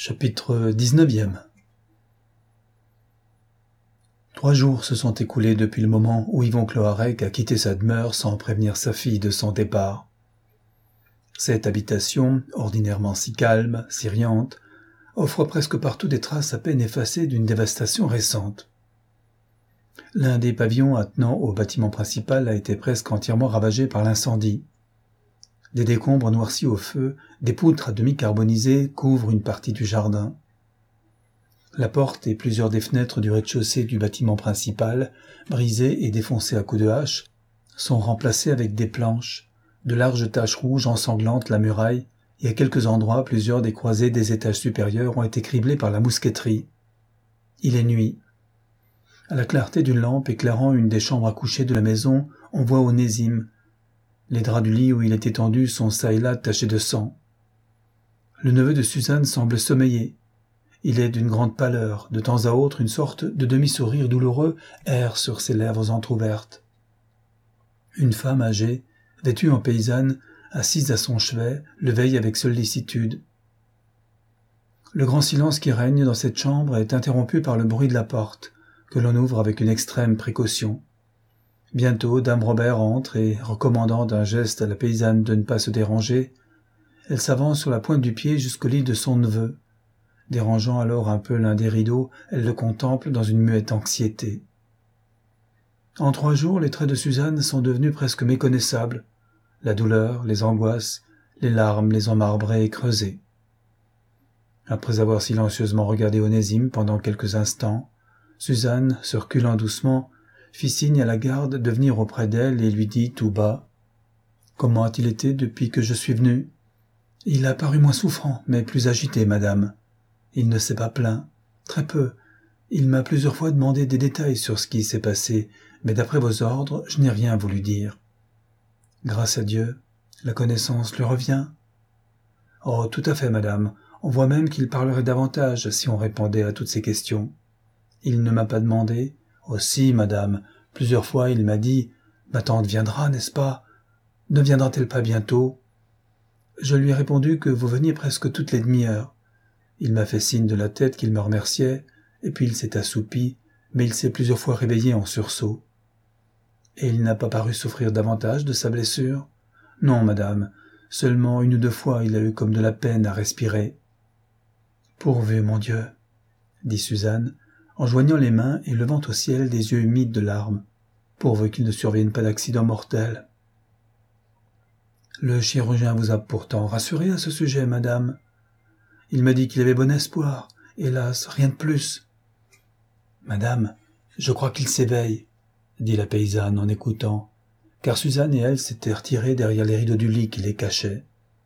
Chapitre 19e. 3 jours se sont écoulés depuis le moment où Yvon Cloarec a quitté sa demeure sans prévenir sa fille de son départ. Cette habitation, ordinairement si calme, si riante, offre presque partout des traces à peine effacées d'une dévastation récente. L'un des pavillons attenant au bâtiment principal a été presque entièrement ravagé par l'incendie. Des décombres noircis au feu, des poutres à demi carbonisées couvrent une partie du jardin. La porte et plusieurs des fenêtres du rez-de-chaussée du bâtiment principal, brisées et défoncées à coups de hache, sont remplacées avec des planches. De larges taches rouges ensanglantent la muraille et à quelques endroits plusieurs des croisées des étages supérieurs ont été criblées par la mousqueterie. Il est nuit. À la clarté d'une lampe éclairant une des chambres à coucher de la maison, on voit Onésime. Les draps du lit où il est étendu sont çà et là tachés de sang. Le neveu de Suzanne semble sommeiller. Il est d'une grande pâleur. De temps à autre, une sorte de demi-sourire douloureux erre sur ses lèvres entr'ouvertes. Une femme âgée, vêtue en paysanne, assise à son chevet, le veille avec sollicitude. Le grand silence qui règne dans cette chambre est interrompu par le bruit de la porte, que l'on ouvre avec une extrême précaution. Bientôt, dame Robert entre et, recommandant d'un geste à la paysanne de ne pas se déranger, elle s'avance sur la pointe du pied jusqu'au lit de son neveu. Dérangeant alors un peu l'un des rideaux, elle le contemple dans une muette anxiété. En 3 jours, les traits de Suzanne sont devenus presque méconnaissables. La douleur, les angoisses, les larmes les ont marbrées et creusées. Après avoir silencieusement regardé Onésime pendant quelques instants, Suzanne, se reculant doucement, fit signe à la garde de venir auprès d'elle et lui dit tout bas « Comment a-t-il été depuis que je suis venu ?»« Il a paru moins souffrant, mais plus agité, madame. Il ne s'est pas plaint. Très peu. Il m'a plusieurs fois demandé des détails sur ce qui s'est passé, mais d'après vos ordres, je n'ai rien voulu dire. Grâce à Dieu, la connaissance lui revient. »« Oh, tout à fait, madame. On voit même qu'il parlerait davantage si on répondait à toutes ces questions. Il ne m'a pas demandé. Oh si, madame, plusieurs fois il m'a dit « Ma tante viendra, n'est-ce pas ? Ne viendra-t-elle pas bientôt ?» Je lui ai répondu que vous veniez presque toutes les demi-heures. Il m'a fait signe de la tête qu'il me remerciait, et puis il s'est assoupi, mais il s'est plusieurs fois réveillé en sursaut. Et il n'a pas paru souffrir davantage de sa blessure ? Non, madame, seulement 1 ou 2 fois il a eu comme de la peine à respirer. Pourvu, mon Dieu, dit Suzanne, en joignant les mains et levant au ciel des yeux humides de larmes, pourvu qu'il ne survienne pas d'accident mortel. Le chirurgien vous a pourtant rassuré à ce sujet, madame. Il m'a dit qu'il avait bon espoir, hélas, rien de plus. Madame, je crois qu'il s'éveille, dit la paysanne en écoutant, car Suzanne et elle s'étaient retirées derrière les rideaux du lit qui les cachaient.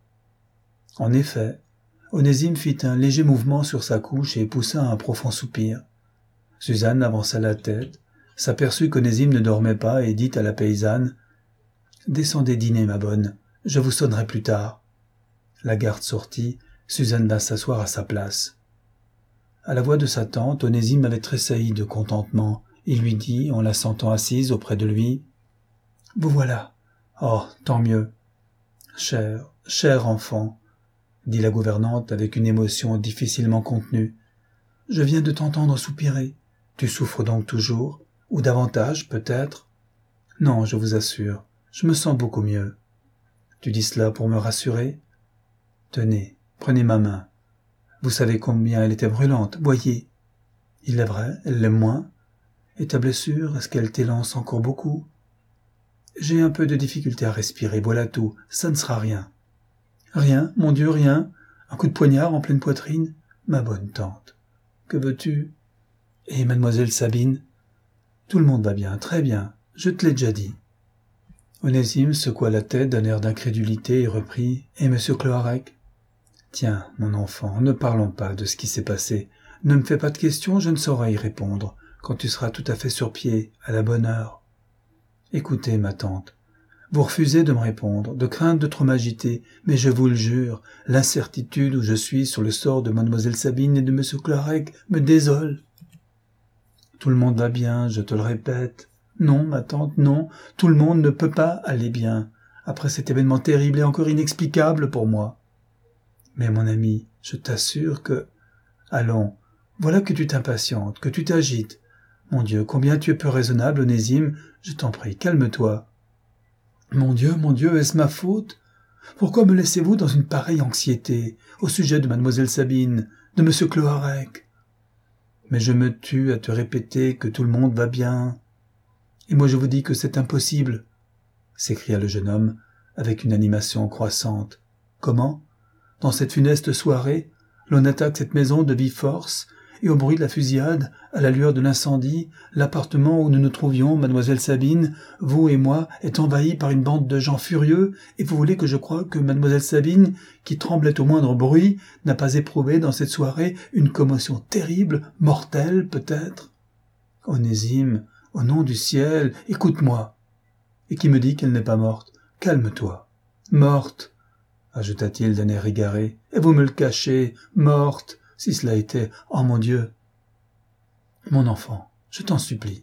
En effet, Onésime fit un léger mouvement sur sa couche et poussa un profond soupir. Suzanne avança la tête, s'aperçut qu'Onésime ne dormait pas et dit à la paysanne « Descendez dîner, ma bonne, je vous sonnerai plus tard. » La garde sortit, Suzanne vint s'asseoir à sa place. À la voix de sa tante, Onésime avait tressailli de contentement. Il lui dit, en la sentant assise auprès de lui « Vous voilà. Oh, tant mieux. »« Cher enfant, » dit la gouvernante avec une émotion difficilement contenue. « Je viens de t'entendre soupirer. Tu souffres donc toujours, ou davantage, peut-être ? Non, je vous assure, je me sens beaucoup mieux. Tu dis cela pour me rassurer ? Tenez, prenez ma main. Vous savez combien elle était brûlante, voyez. Il est vrai, elle l'est moins. Et ta blessure, est-ce qu'elle t'élance encore beaucoup ? J'ai un peu de difficulté à respirer, voilà tout, ça ne sera rien. Rien, mon Dieu, rien. Un coup de poignard en pleine poitrine ? Ma bonne tante, que veux-tu ? Et mademoiselle Sabine ? Tout le monde va bien, très bien, je te l'ai déjà dit. Onésime secoua la tête d'un air d'incrédulité et reprit « Et monsieur Cloarec ?»« Tiens, mon enfant, ne parlons pas de ce qui s'est passé. Ne me fais pas de questions, je ne saurais y répondre, quand tu seras tout à fait sur pied, à la bonne heure. Écoutez, ma tante, vous refusez de me répondre, de crainte de trop m'agiter, mais je vous le jure, l'incertitude où je suis sur le sort de mademoiselle Sabine et de monsieur Cloarec me désole. Tout le monde va bien, je te le répète. Non, ma tante, non, tout le monde ne peut pas aller bien, après cet événement terrible et encore inexplicable pour moi. Mais mon ami, je t'assure que... Allons, voilà que tu t'impatientes, que tu t'agites. Mon Dieu, combien tu es peu raisonnable, Onésime, je t'en prie, calme-toi. Mon Dieu, est-ce ma faute? Pourquoi me laissez-vous dans une pareille anxiété au sujet de mademoiselle Sabine, de monsieur Cloarec? Mais je me tue à te répéter que tout le monde va bien. Et moi je vous dis que c'est impossible, s'écria le jeune homme avec une animation croissante. Comment? Dans cette funeste soirée, l'on attaque cette maison de vive force, et au bruit de la fusillade, à la lueur de l'incendie, l'appartement où nous nous trouvions, mademoiselle Sabine, vous et moi, est envahi par une bande de gens furieux, et vous voulez que je croie que mademoiselle Sabine, qui tremblait au moindre bruit, n'a pas éprouvé dans cette soirée une commotion terrible, mortelle peut-être? Onésime, au nom du ciel, écoute-moi. Et qui me dit qu'elle n'est pas morte? Calme-toi. Morte, ajouta-t-il d'un air égaré, et vous me le cachez, morte, si cela était, oh mon Dieu. Mon enfant, je t'en supplie.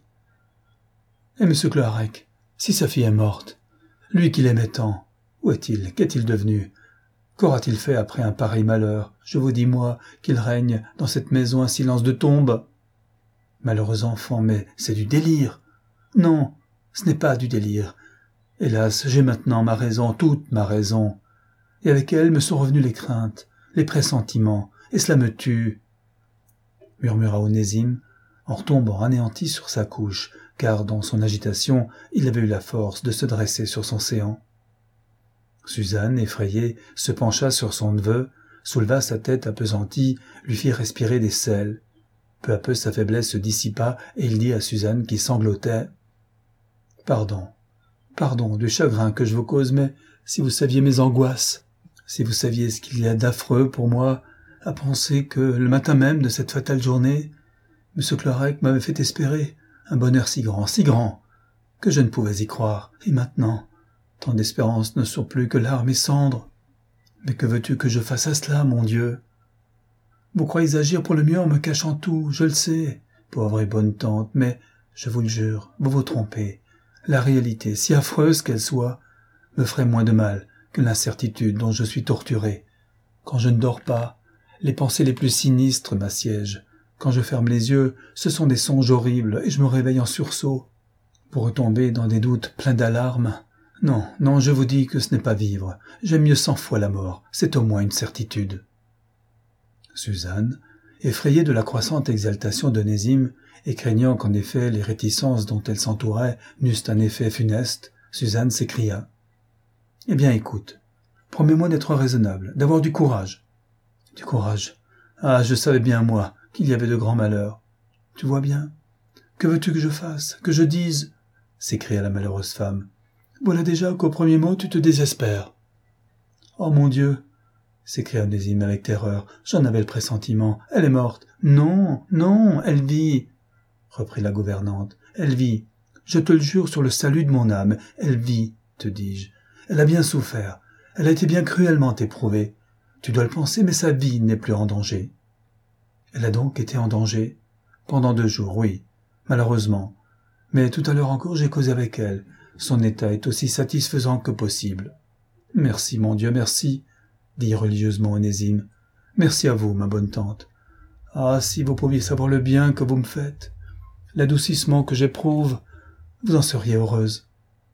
Et monsieur Cloarec, si sa fille est morte, lui qui l'aimait tant, où est-il? Qu'est-il devenu? Qu'aura-t-il fait après un pareil malheur? Je vous dis, moi, qu'il règne dans cette maison un silence de tombe. Malheureux enfant, mais c'est du délire. Non, ce n'est pas du délire. Hélas, j'ai maintenant ma raison, toute ma raison. Et avec elle me sont revenues les craintes, les pressentiments, et cela me tue, murmura Onésime, en retombant anéanti sur sa couche, car dans son agitation, il avait eu la force de se dresser sur son séant. Suzanne, effrayée, se pencha sur son neveu, souleva sa tête appesantie, lui fit respirer des sels. Peu à peu sa faiblesse se dissipa, et il dit à Suzanne qui sanglotait « Pardon du chagrin que je vous cause, mais si vous saviez mes angoisses, si vous saviez ce qu'il y a d'affreux pour moi à penser que, le matin même de cette fatale journée, M. Cloarec m'avait fait espérer un bonheur si grand, que je ne pouvais y croire. Et maintenant, tant d'espérances ne sont plus que larmes et cendres. Mais que veux-tu que je fasse à cela, mon Dieu? Vous croyez agir pour le mieux en me cachant tout, je le sais, pauvre et bonne tante, mais, je vous le jure, vous vous trompez. La réalité, si affreuse qu'elle soit, me ferait moins de mal que l'incertitude dont je suis torturé. Quand je ne dors pas, les pensées les plus sinistres m'assiègent. Quand je ferme les yeux, ce sont des songes horribles et je me réveille en sursaut, pour retomber dans des doutes pleins d'alarme. Non, je vous dis que ce n'est pas vivre. J'aime mieux 100 fois la mort, c'est au moins une certitude. Suzanne, effrayée de la croissante exaltation d'Onésime, et craignant qu'en effet les réticences dont elle s'entourait n'eussent un effet funeste, Suzanne s'écria. « Eh bien, écoute, promets-moi d'être raisonnable, d'avoir du courage. »« Du courage. Ah, je savais bien, moi, qu'il y avait de grands malheurs. Tu vois bien? Que veux-tu que je fasse, que je dise ?» s'écria la malheureuse femme. « Voilà déjà qu'au premier mot tu te désespères. »« Oh mon Dieu !» s'écria Onésime avec terreur. « J'en avais le pressentiment. Elle est morte. »« Non, elle vit, » reprit la gouvernante. « Elle vit. Je te le jure sur le salut de mon âme. Elle vit, te dis-je. Elle a bien souffert. Elle a été bien cruellement éprouvée. Tu dois le penser, mais sa vie n'est plus en danger. » « Elle a donc été en danger? » ?»« Pendant 2 jours, oui, malheureusement. Mais tout à l'heure encore j'ai causé avec elle. Son état est aussi satisfaisant que possible. »« Merci, mon Dieu, merci, » dit religieusement Onésime. « Merci à vous, ma bonne tante. Ah, si vous pouviez savoir le bien que vous me faites, l'adoucissement que j'éprouve, vous en seriez heureuse. »«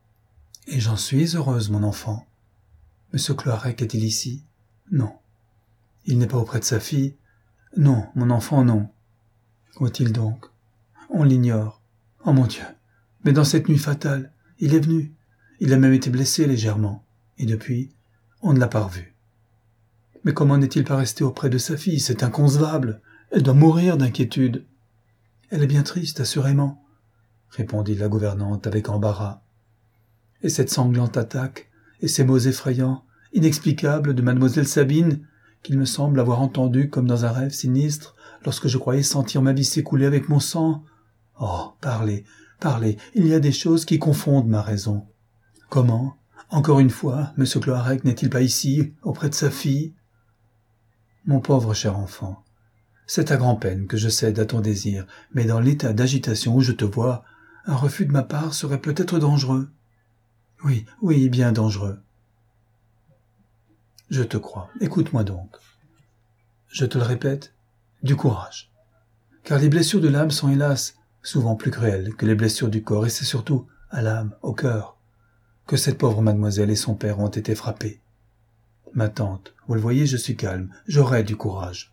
Et j'en suis heureuse, mon enfant. Monsieur Cloarec est-il ici? »« Non. Il n'est pas auprès de sa fille? » ?»« Non, mon enfant, non. » »« Où est-il donc? » ?»« On l'ignore. Oh mon Dieu! Mais dans cette nuit fatale, il est venu. Il a même été blessé légèrement. Et depuis, on ne l'a pas revu. Mais comment n'est-il pas resté auprès de sa fille? C'est inconcevable. Elle doit mourir d'inquiétude. Elle est bien triste, assurément, répondit la gouvernante avec embarras. Et cette sanglante attaque, et ces mots effrayants, inexplicables de mademoiselle Sabine, qu'il me semble avoir entendu comme dans un rêve sinistre, lorsque je croyais sentir ma vie s'écouler avec mon sang. Oh, parlez, il y a des choses qui confondent ma raison. Comment? Encore une fois, M. Cloarec n'est-il pas ici, auprès de sa fille? Mon pauvre cher enfant, c'est à grand-peine que je cède à ton désir, mais dans l'état d'agitation où je te vois, un refus de ma part serait peut-être dangereux. Oui, bien dangereux. Je te crois. Écoute-moi donc. Je te le répète, du courage. Car les blessures de l'âme sont hélas souvent plus cruelles que les blessures du corps, et c'est surtout à l'âme, au cœur, que cette pauvre mademoiselle et son père ont été frappés. Ma tante, vous le voyez, je suis calme, j'aurai du courage.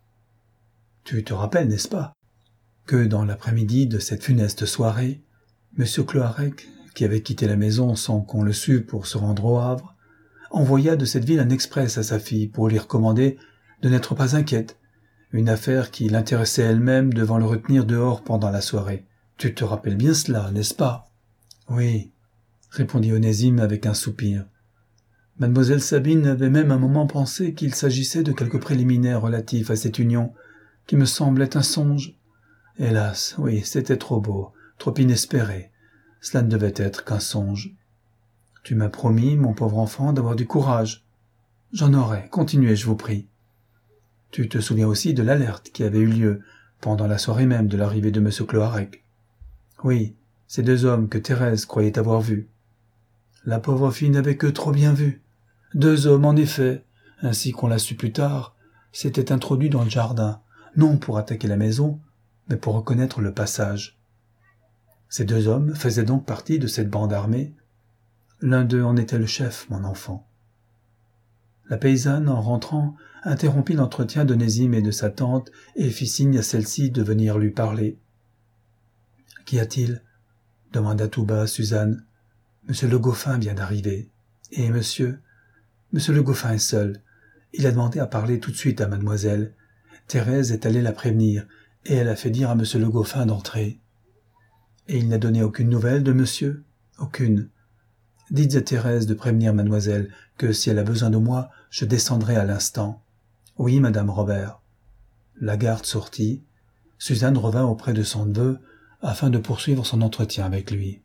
Tu te rappelles, n'est-ce pas, que dans l'après-midi de cette funeste soirée, M. Cloarec, qui avait quitté la maison sans qu'on le sût pour se rendre au Havre, envoya de cette ville un express à sa fille pour lui recommander de n'être pas inquiète, une affaire qui l'intéressait elle-même devant le retenir dehors pendant la soirée. Tu te rappelles bien cela, n'est-ce pas? Oui, répondit Onésime avec un soupir. Mademoiselle Sabine avait même un moment pensé qu'il s'agissait de quelques préliminaires relatifs à cette union, qui me semblait un songe. Hélas, oui, c'était trop beau, trop inespéré. Cela ne devait être qu'un songe. Tu m'as promis, mon pauvre enfant, d'avoir du courage. J'en aurai, continuez, je vous prie. Tu te souviens aussi de l'alerte qui avait eu lieu pendant la soirée même de l'arrivée de M. Cloarec. Oui, ces deux hommes que Thérèse croyait avoir vus. La pauvre fille n'avait que trop bien vu. Deux hommes, en effet, ainsi qu'on l'a su plus tard, s'étaient introduits dans le jardin, non pour attaquer la maison, mais pour reconnaître le passage. Ces deux hommes faisaient donc partie de cette bande armée. L'un d'eux en était le chef, mon enfant. La paysanne, en rentrant, interrompit l'entretien d'Onésime et de sa tante et fit signe à celle-ci de venir lui parler. « Qu'y a-t-il » demanda tout bas Suzanne. « Monsieur Le Goffin vient d'arriver. Et monsieur Le Goffin est seul. Il a demandé à parler tout de suite à mademoiselle. Thérèse est allée la prévenir, et elle a fait dire à monsieur Le Goffin d'entrer. Et il n'a donné aucune nouvelle de monsieur? Aucune. Dites à Thérèse de prévenir mademoiselle que si elle a besoin de moi, je descendrai à l'instant. Oui, madame Robert. » La garde sortit. Suzanne revint auprès de son neveu afin de poursuivre son entretien avec lui.